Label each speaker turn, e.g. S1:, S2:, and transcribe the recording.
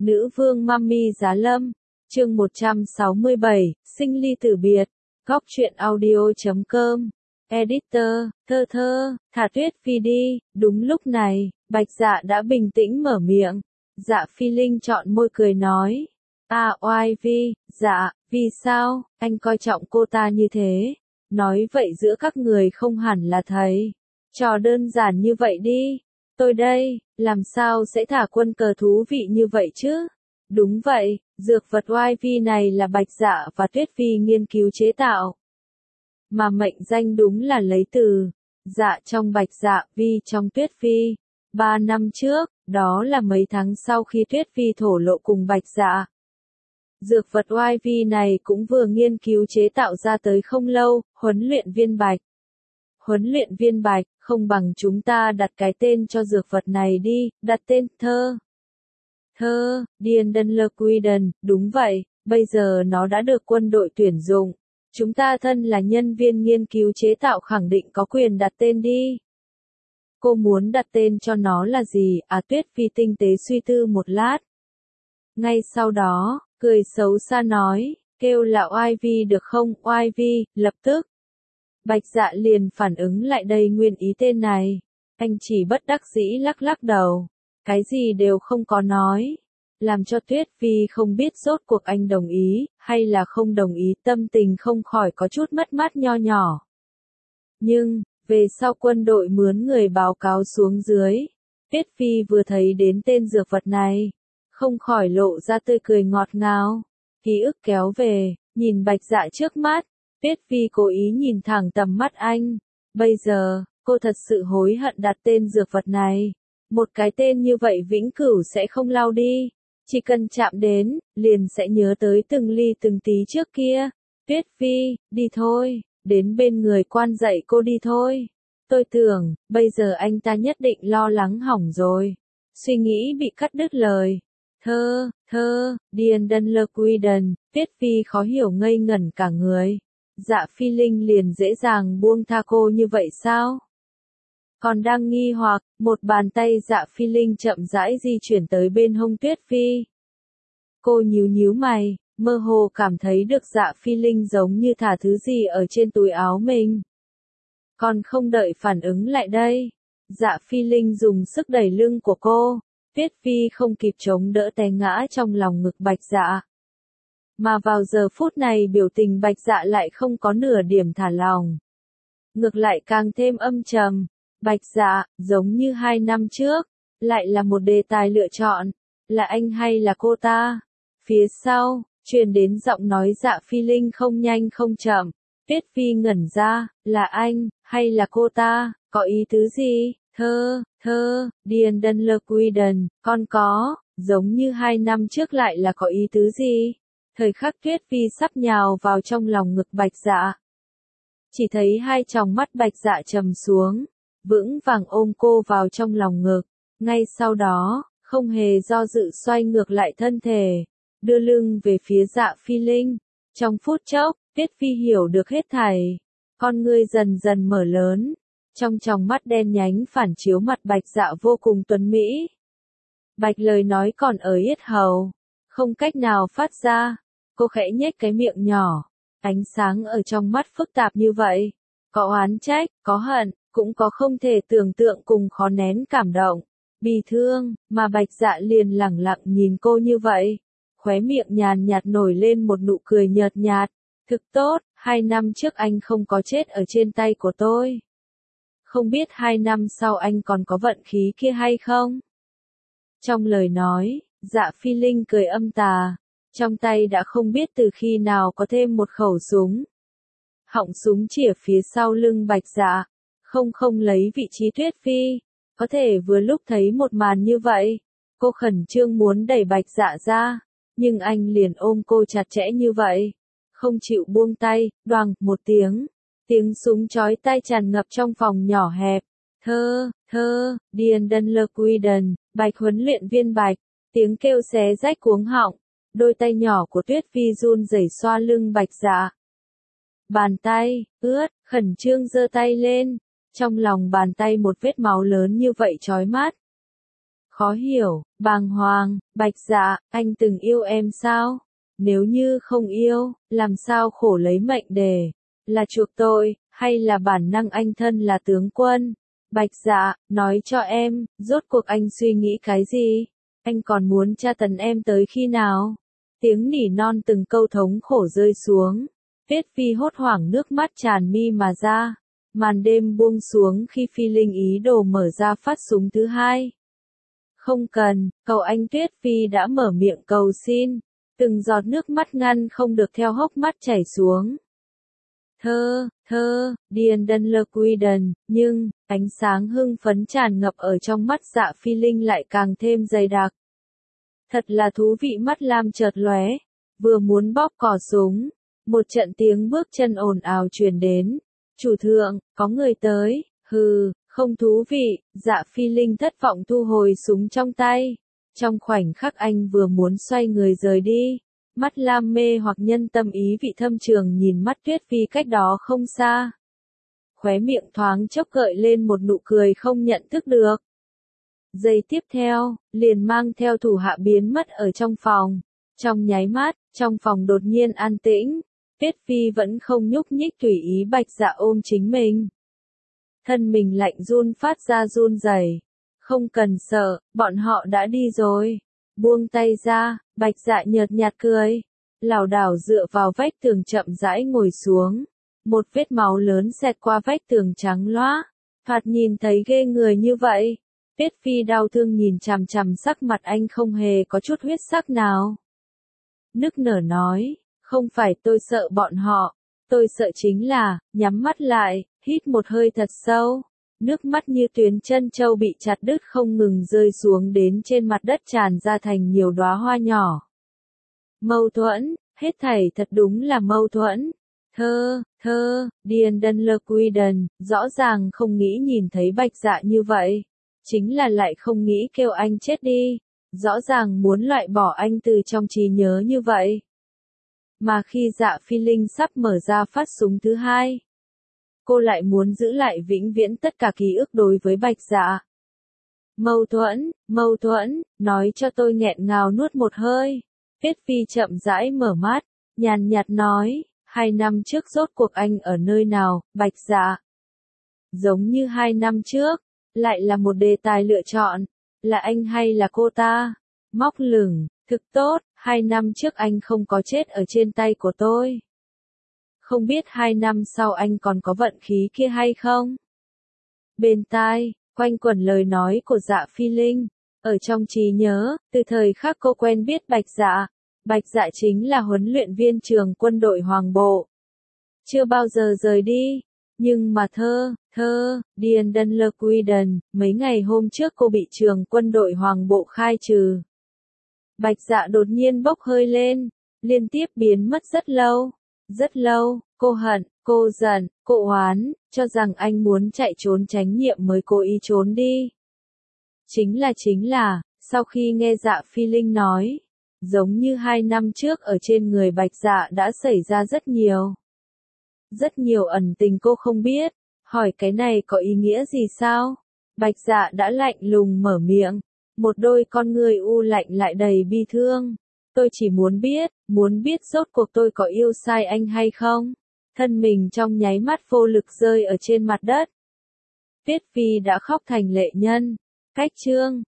S1: Nữ vương Mami Giá Lâm, chương 167, sinh ly tử biệt, góc truyện audio.com, editor, thơ, thả Tuyết Phi đi. Đúng lúc này, Bạch Dạ đã bình tĩnh mở miệng. Dạ Phi Linh trọn môi cười nói, oai Vi, dạ, vì sao, anh coi trọng cô ta như thế? Nói vậy giữa các người không hẳn là thầy. Trò đơn giản như vậy đi. Tôi đây, làm sao sẽ thả quân cờ thú vị như vậy chứ? Đúng vậy, dược vật oai vi này là Bạch Dạ và Tuyết Phi nghiên cứu chế tạo. Mà mệnh danh đúng là lấy từ dạ trong Bạch Dạ, vi trong Tuyết Phi. 3 năm trước, đó là mấy tháng sau khi Tuyết Phi thổ lộ cùng Bạch Dạ. Dược vật oai vi này cũng vừa nghiên cứu chế tạo ra tới không lâu, huấn luyện viên Bạch. Huấn luyện viên Bạch, không bằng chúng ta đặt cái tên cho dược vật này đi, đặt tên Diendenlerquiden, đúng vậy, bây giờ nó đã được quân đội tuyển dụng. Chúng ta thân là nhân viên nghiên cứu chế tạo khẳng định có quyền đặt tên đi. Cô muốn đặt tên cho nó là gì? Tuyết Phi tinh tế suy tư một lát. Ngay sau đó, cười xấu xa nói, kêu là oai vi được không? Oai vi, lập tức. Bạch Dạ liền phản ứng lại đây nguyên ý tên này. Anh chỉ bất đắc dĩ lắc lắc đầu. Cái gì đều không có nói. Làm cho Tuyết Phi không biết rốt cuộc anh đồng ý, hay là không đồng ý, tâm tình không khỏi có chút mất mát nho nhỏ. Nhưng, về sau quân đội mướn người báo cáo xuống dưới. Tuyết Phi vừa thấy đến tên dược vật này. Không khỏi lộ ra tươi cười ngọt ngào. Ký ức kéo về, nhìn Bạch Dạ trước mắt. Tuyết Phi cố ý nhìn thẳng tầm mắt anh. Bây giờ, cô thật sự hối hận đặt tên dược vật này. Một cái tên như vậy vĩnh cửu sẽ không lao đi. Chỉ cần chạm đến, liền sẽ nhớ tới từng ly từng tí trước kia. Tuyết Phi, đi thôi, đến bên người quan dạy cô đi thôi. Tôi tưởng, bây giờ anh ta nhất định lo lắng hỏng rồi. Suy nghĩ bị cắt đứt lời. Diendenlerquiden, Tuyết Phi khó hiểu ngây ngẩn cả người. Dạ Phi Linh liền dễ dàng buông tha cô như vậy sao? Còn đang nghi hoặc, một bàn tay Dạ Phi Linh chậm rãi di chuyển tới bên hông Tuyết Phi. Cô nhíu mày, mơ hồ cảm thấy được Dạ Phi Linh giống như thả thứ gì ở trên túi áo mình. Còn không đợi phản ứng lại đây, Dạ Phi Linh dùng sức đẩy lưng của cô. Tuyết Phi không kịp chống đỡ té ngã trong lòng ngực Bạch Dạ. Mà vào giờ phút này biểu tình Bạch Dạ lại không có nửa điểm thả lỏng. Ngược lại càng thêm âm trầm. Bạch Dạ, giống như 2 năm trước, lại là một đề tài lựa chọn. Là anh hay là cô ta? Phía sau, truyền đến giọng nói Dạ Phi Linh không nhanh không chậm. Tuyết Phi ngẩn ra, là anh, hay là cô ta, có ý tứ gì? Diendenlerquiden, con có, giống như 2 năm trước lại là có ý tứ gì? Thời khắc Tuyết Phi sắp nhào vào trong lòng ngực Bạch Dạ. Chỉ thấy hai tròng mắt Bạch Dạ trầm xuống, vững vàng ôm cô vào trong lòng ngực. Ngay sau đó, không hề do dự xoay ngược lại thân thể, đưa lưng về phía Dạ Phi Linh. Trong phút chốc, Tuyết Phi hiểu được hết thảy. Con ngươi dần dần mở lớn. Trong tròng mắt đen nhánh phản chiếu mặt Bạch Dạ vô cùng tuấn mỹ. Bạch lời nói còn ở yết hầu, không cách nào phát ra. Cô khẽ nhếch cái miệng nhỏ. Ánh sáng ở trong mắt phức tạp như vậy. Có oán trách, có hận, cũng có không thể tưởng tượng cùng khó nén cảm động, bi thương, mà Bạch Dạ liền lẳng lặng nhìn cô như vậy. Khóe miệng nhàn nhạt nổi lên một nụ cười nhợt nhạt. Thực tốt, 2 năm trước anh không có chết ở trên tay của tôi. Không biết 2 năm sau anh còn có vận khí kia hay không? Trong lời nói, Dạ Phi Linh cười âm tà. Trong tay đã không biết từ khi nào có thêm một khẩu súng. Họng súng chĩa phía sau lưng Bạch Dạ. Không lấy vị trí Tuyết Phi. Có thể vừa lúc thấy một màn như vậy. Cô khẩn trương muốn đẩy Bạch Dạ ra. Nhưng anh liền ôm cô chặt chẽ như vậy. Không chịu buông tay, đoàng, một tiếng. Tiếng súng chói tai tràn ngập trong phòng nhỏ hẹp. Diendenlerquiden, Bạch huấn luyện viên Bạch. Tiếng kêu xé rách cuống họng. Đôi tay nhỏ của Tuyết Phi run rẩy xoa lưng Bạch Dạ. Bàn tay, ướt, khẩn trương giơ tay lên. Trong lòng bàn tay một vết máu lớn như vậy chói mắt. Khó hiểu, bàng hoàng, Bạch Dạ, anh từng yêu em sao? Nếu như không yêu, làm sao khổ lấy mệnh để là chuộc tội, hay là bản năng anh thân là tướng quân? Bạch Dạ, nói cho em, rốt cuộc anh suy nghĩ cái gì? Anh còn muốn tra tấn em tới khi nào? Tiếng nỉ non từng câu thống khổ rơi xuống. Tuyết Phi hốt hoảng nước mắt tràn mi mà ra. Màn đêm buông xuống khi Phi Linh ý đồ mở ra phát súng thứ hai. Không cần, cầu anh. Tuyết Phi đã mở miệng cầu xin. Từng giọt nước mắt ngăn không được theo hốc mắt chảy xuống. Điền đần lơ quy đần, nhưng, ánh sáng hưng phấn tràn ngập ở trong mắt Dạ Phi Linh lại càng thêm dày đặc. Thật là thú vị. Mắt lam chợt lóe, vừa muốn bóp cò súng, một trận tiếng bước chân ồn ào truyền đến. Chủ thượng, có người tới. Hừ, không thú vị. Dạ Phi Linh thất vọng thu hồi súng trong tay. Trong khoảnh khắc anh vừa muốn xoay người rời đi, mắt lam mê hoặc nhân tâm ý vị thâm trường nhìn mắt Tuyết Phi cách đó không xa. Khóe miệng thoáng chốc gợi lên một nụ cười không nhận thức được. Giây tiếp theo, liền mang theo thủ hạ biến mất ở trong phòng. Trong nháy mắt, trong phòng đột nhiên an tĩnh. Tuyết Phi vẫn không nhúc nhích tùy ý Bạch Dạ ôm chính mình. Thân mình lạnh run phát ra run rẩy. Không cần sợ, bọn họ đã đi rồi. Buông tay ra, Bạch Dạ nhợt nhạt cười. Lảo đảo dựa vào vách tường chậm rãi ngồi xuống. Một vết máu lớn xẹt qua vách tường trắng loá. Thoạt nhìn thấy ghê người như vậy. Tuyết Phi đau thương nhìn chằm chằm sắc mặt anh không hề có chút huyết sắc nào. Nức nở nói, không phải tôi sợ bọn họ. Tôi sợ chính là, nhắm mắt lại, hít một hơi thật sâu. Nước mắt như tuyến chân châu bị chặt đứt không ngừng rơi xuống đến trên mặt đất tràn ra thành nhiều đóa hoa nhỏ. Mâu thuẫn, hết thảy thật đúng là mâu thuẫn. Điền đần lơ quy đần, rõ ràng không nghĩ nhìn thấy Bạch Dạ như vậy. Chính là lại không nghĩ kêu anh chết đi. Rõ ràng muốn loại bỏ anh từ trong trí nhớ như vậy. Mà khi Dạ Phi Linh sắp mở ra phát súng thứ hai, cô lại muốn giữ lại vĩnh viễn tất cả ký ức đối với Bạch Dạ. Mâu thuẫn, nói cho tôi. Nghẹn ngào nuốt một hơi. Tuyết Phi chậm rãi mở mắt, nhàn nhạt nói, 2 năm trước rốt cuộc anh ở nơi nào, Bạch Dạ? Giống như 2 năm trước, lại là một đề tài lựa chọn, là anh hay là cô ta? Móc lửng, thực tốt, 2 năm trước anh không có chết ở trên tay của tôi. Không biết 2 năm sau anh còn có vận khí kia hay không? Bên tai, quanh quẩn lời nói của Dạ Phi Linh. Ở trong trí nhớ, từ thời khắc cô quen biết Bạch Dạ chính là huấn luyện viên trường quân đội Hoàng Bộ. Chưa bao giờ rời đi. Nhưng mà Điền đần lơ quy đần, mấy ngày hôm trước cô bị trường quân đội Hoàng Bộ khai trừ. Bạch Dạ đột nhiên bốc hơi lên, liên tiếp biến mất rất lâu, cô hận, cô giận, cô oán, cho rằng anh muốn chạy trốn tránh nhiệm mới cố ý trốn đi. Chính là, sau khi nghe Dạ Phi Linh nói, giống như 2 năm trước ở trên người Bạch Dạ đã xảy ra rất nhiều ẩn tình cô không biết. Hỏi cái này có ý nghĩa gì sao? Bạch Dạ đã lạnh lùng mở miệng, một đôi con người u lạnh lại đầy bi thương. Tôi chỉ muốn biết rốt cuộc tôi có yêu sai anh hay không? Thân mình trong nháy mắt vô lực rơi ở trên mặt đất. Tuyết Phi đã khóc thành lệ nhân. Cách chương